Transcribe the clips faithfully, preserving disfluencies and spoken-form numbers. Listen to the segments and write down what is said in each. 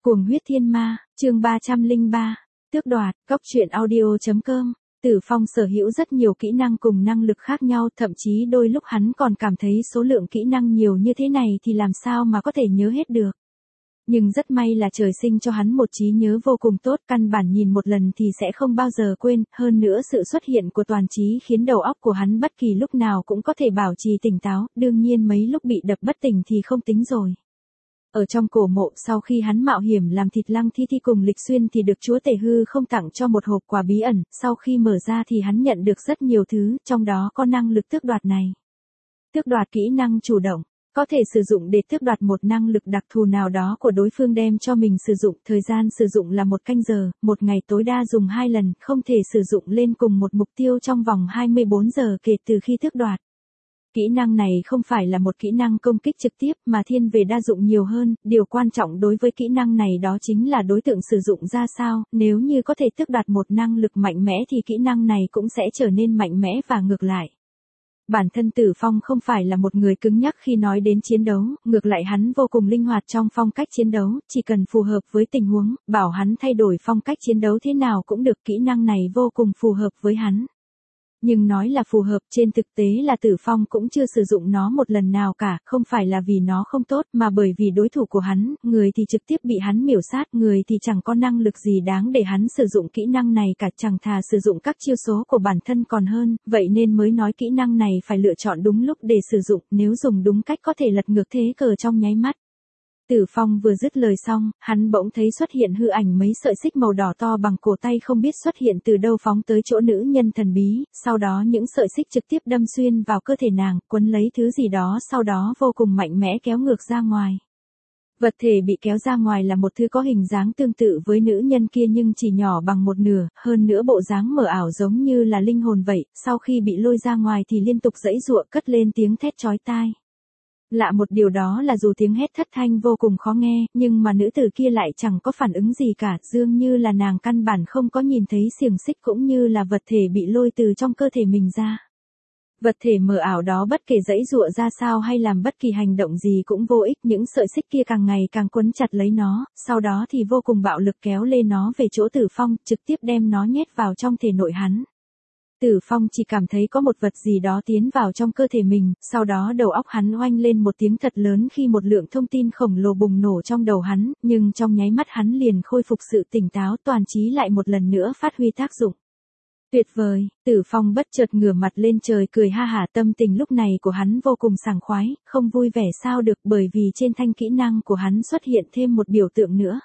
Cuồng huyết thiên ma, chương ba trăm lẻ ba, tước đoạt, cốc truyện audio chấm com. Tử Phong sở hữu rất nhiều kỹ năng cùng năng lực khác nhau, thậm chí đôi lúc hắn còn cảm thấy số lượng kỹ năng nhiều như thế này thì làm sao mà có thể nhớ hết được. Nhưng rất may là trời sinh cho hắn một trí nhớ vô cùng tốt, căn bản nhìn một lần thì sẽ không bao giờ quên, hơn nữa sự xuất hiện của toàn trí khiến đầu óc của hắn bất kỳ lúc nào cũng có thể bảo trì tỉnh táo, đương nhiên mấy lúc bị đập bất tỉnh thì không tính rồi. Ở trong cổ mộ, sau khi hắn mạo hiểm làm thịt Lăng Thi Thi cùng Lịch Xuyên thì được chúa tể hư không tặng cho một hộp quà bí ẩn, sau khi mở ra thì hắn nhận được rất nhiều thứ, trong đó có năng lực tước đoạt này. Tước đoạt kỹ năng chủ động, có thể sử dụng để tước đoạt một năng lực đặc thù nào đó của đối phương đem cho mình sử dụng, thời gian sử dụng là một canh giờ, một ngày tối đa dùng hai lần, không thể sử dụng lên cùng một mục tiêu trong vòng hai mươi bốn giờ kể từ khi tước đoạt. Kỹ năng này không phải là một kỹ năng công kích trực tiếp mà thiên về đa dụng nhiều hơn, điều quan trọng đối với kỹ năng này đó chính là đối tượng sử dụng ra sao, nếu như có thể tước đoạt một năng lực mạnh mẽ thì kỹ năng này cũng sẽ trở nên mạnh mẽ và ngược lại. Bản thân Tử Phong không phải là một người cứng nhắc khi nói đến chiến đấu, ngược lại hắn vô cùng linh hoạt trong phong cách chiến đấu, chỉ cần phù hợp với tình huống, bảo hắn thay đổi phong cách chiến đấu thế nào cũng được, kỹ năng này vô cùng phù hợp với hắn. Nhưng nói là phù hợp, trên thực tế là Tử Phong cũng chưa sử dụng nó một lần nào cả, không phải là vì nó không tốt mà bởi vì đối thủ của hắn, người thì trực tiếp bị hắn miểu sát, người thì chẳng có năng lực gì đáng để hắn sử dụng kỹ năng này cả, chẳng thà sử dụng các chiêu số của bản thân còn hơn, vậy nên mới nói kỹ năng này phải lựa chọn đúng lúc để sử dụng, nếu dùng đúng cách có thể lật ngược thế cờ trong nháy mắt. Tử Phong vừa dứt lời xong, hắn bỗng thấy xuất hiện hư ảnh mấy sợi xích màu đỏ to bằng cổ tay không biết xuất hiện từ đâu phóng tới chỗ nữ nhân thần bí, sau đó những sợi xích trực tiếp đâm xuyên vào cơ thể nàng, quấn lấy thứ gì đó sau đó vô cùng mạnh mẽ kéo ngược ra ngoài. Vật thể bị kéo ra ngoài là một thứ có hình dáng tương tự với nữ nhân kia nhưng chỉ nhỏ bằng một nửa, hơn nữa bộ dáng mờ ảo giống như là linh hồn vậy, sau khi bị lôi ra ngoài thì liên tục giãy giụa cất lên tiếng thét chói tai. Lạ một điều đó là dù tiếng hét thất thanh vô cùng khó nghe, nhưng mà nữ tử kia lại chẳng có phản ứng gì cả, dường như là nàng căn bản không có nhìn thấy xiềng xích cũng như là vật thể bị lôi từ trong cơ thể mình ra. Vật thể mờ ảo đó bất kể giãy giụa ra sao hay làm bất kỳ hành động gì cũng vô ích, những sợi xích kia càng ngày càng quấn chặt lấy nó, sau đó thì vô cùng bạo lực kéo lê nó về chỗ Tử Phong, trực tiếp đem nó nhét vào trong thể nội hắn. Tử Phong chỉ cảm thấy có một vật gì đó tiến vào trong cơ thể mình, sau đó đầu óc hắn oanh lên một tiếng thật lớn khi một lượng thông tin khổng lồ bùng nổ trong đầu hắn, nhưng trong nháy mắt hắn liền khôi phục sự tỉnh táo, toàn trí lại một lần nữa phát huy tác dụng. Tuyệt vời, Tử Phong bất chợt ngửa mặt lên trời cười ha hả, tâm tình lúc này của hắn vô cùng sảng khoái, không vui vẻ sao được bởi vì trên thanh kỹ năng của hắn xuất hiện thêm một biểu tượng nữa.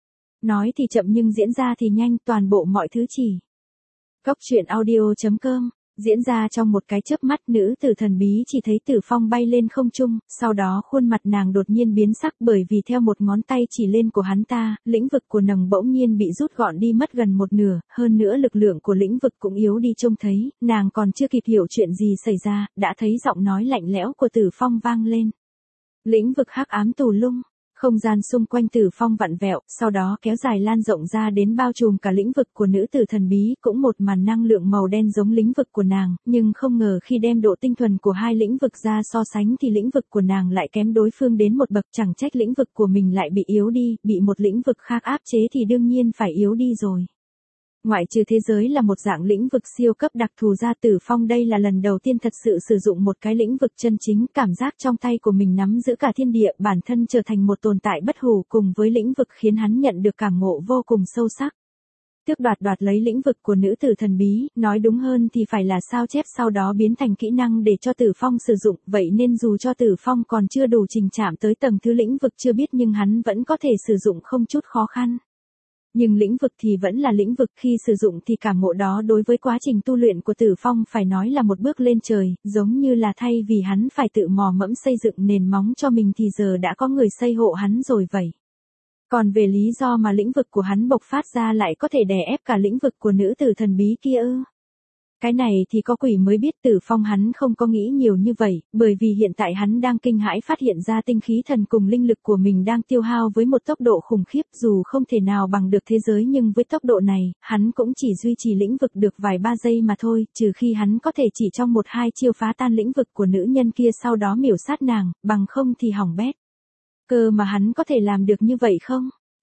Nói thì chậm nhưng diễn ra thì nhanh, toàn bộ mọi thứ chỉ. Cốc truyện audio chấm com, diễn ra trong một cái chớp mắt, nữ tử thần bí chỉ thấy Tử Phong bay lên không trung, sau đó khuôn mặt nàng đột nhiên biến sắc bởi vì theo một ngón tay chỉ lên của hắn ta, lĩnh vực của nàng bỗng nhiên bị rút gọn đi mất gần một nửa, hơn nữa lực lượng của lĩnh vực cũng yếu đi trông thấy, nàng còn chưa kịp hiểu chuyện gì xảy ra, đã thấy giọng nói lạnh lẽo của Tử Phong vang lên. Lĩnh vực hắc ám tù lung. Không gian xung quanh Tử Phong vặn vẹo, sau đó kéo dài lan rộng ra đến bao trùm cả lĩnh vực của nữ tử thần bí, cũng một màn năng lượng màu đen giống lĩnh vực của nàng, nhưng không ngờ khi đem độ tinh thuần của hai lĩnh vực ra so sánh thì lĩnh vực của nàng lại kém đối phương đến một bậc, chẳng trách lĩnh vực của mình lại bị yếu đi, bị một lĩnh vực khác áp chế thì đương nhiên phải yếu đi rồi. Ngoại trừ thế giới là một dạng lĩnh vực siêu cấp đặc thù ra, Tử Phong đây là lần đầu tiên thật sự sử dụng một cái lĩnh vực chân chính, cảm giác trong tay của mình nắm giữ cả thiên địa, bản thân trở thành một tồn tại bất hủ cùng với lĩnh vực khiến hắn nhận được cảm ngộ vô cùng sâu sắc. Tước đoạt đoạt lấy lĩnh vực của nữ tử thần bí, nói đúng hơn thì phải là sao chép sau đó biến thành kỹ năng để cho Tử Phong sử dụng, vậy nên dù cho Tử Phong còn chưa đủ trình chạm tới tầng thứ lĩnh vực chưa biết nhưng hắn vẫn có thể sử dụng không chút khó khăn. Nhưng lĩnh vực thì vẫn là lĩnh vực, khi sử dụng thì cảm ngộ đó đối với quá trình tu luyện của Tử Phong phải nói là một bước lên trời, giống như là thay vì hắn phải tự mò mẫm xây dựng nền móng cho mình thì giờ đã có người xây hộ hắn rồi vậy. Còn về lý do mà lĩnh vực của hắn bộc phát ra lại có thể đè ép cả lĩnh vực của nữ tử thần bí kia ư? Cái này thì có quỷ mới biết, Tử Phong hắn không có nghĩ nhiều như vậy, bởi vì hiện tại hắn đang kinh hãi phát hiện ra tinh khí thần cùng linh lực của mình đang tiêu hao với một tốc độ khủng khiếp, dù không thể nào bằng được thế giới nhưng với tốc độ này, hắn cũng chỉ duy trì lĩnh vực được vài ba giây mà thôi, trừ khi hắn có thể chỉ trong một hai chiêu phá tan lĩnh vực của nữ nhân kia sau đó miểu sát nàng, bằng không thì hỏng bét. Cơ mà hắn có thể làm được như vậy không?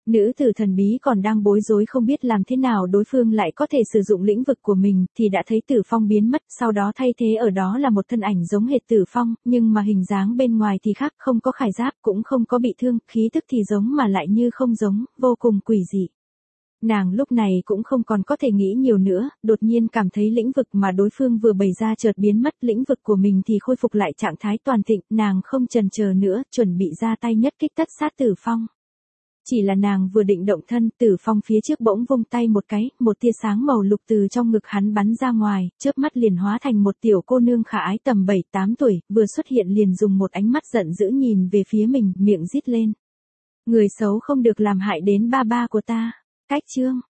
Nữ tử thần bí còn đang bối rối không biết làm thế nào đối phương lại có thể sử dụng lĩnh vực của mình, thì đã thấy Tử Phong biến mất, sau đó thay thế ở đó là một thân ảnh giống hệt Tử Phong, nhưng mà hình dáng bên ngoài thì khác, không có khải giáp, cũng không có bị thương, khí tức thì giống mà lại như không giống, vô cùng quỷ dị. Nàng lúc này cũng không còn có thể nghĩ nhiều nữa, đột nhiên cảm thấy lĩnh vực mà đối phương vừa bày ra chợt biến mất, lĩnh vực của mình thì khôi phục lại trạng thái toàn thịnh, nàng không chần chờ nữa, chuẩn bị ra tay nhất kích tất sát Tử Phong. Chỉ là nàng vừa định động thân, Tử Phong phía trước bỗng vung tay một cái, một tia sáng màu lục từ trong ngực hắn bắn ra ngoài, chớp mắt liền hóa thành một tiểu cô nương khả ái tầm bảy tám tuổi, vừa xuất hiện liền dùng một ánh mắt giận dữ nhìn về phía mình, miệng rít lên. Người xấu không được làm hại đến ba ba của ta. Cách chương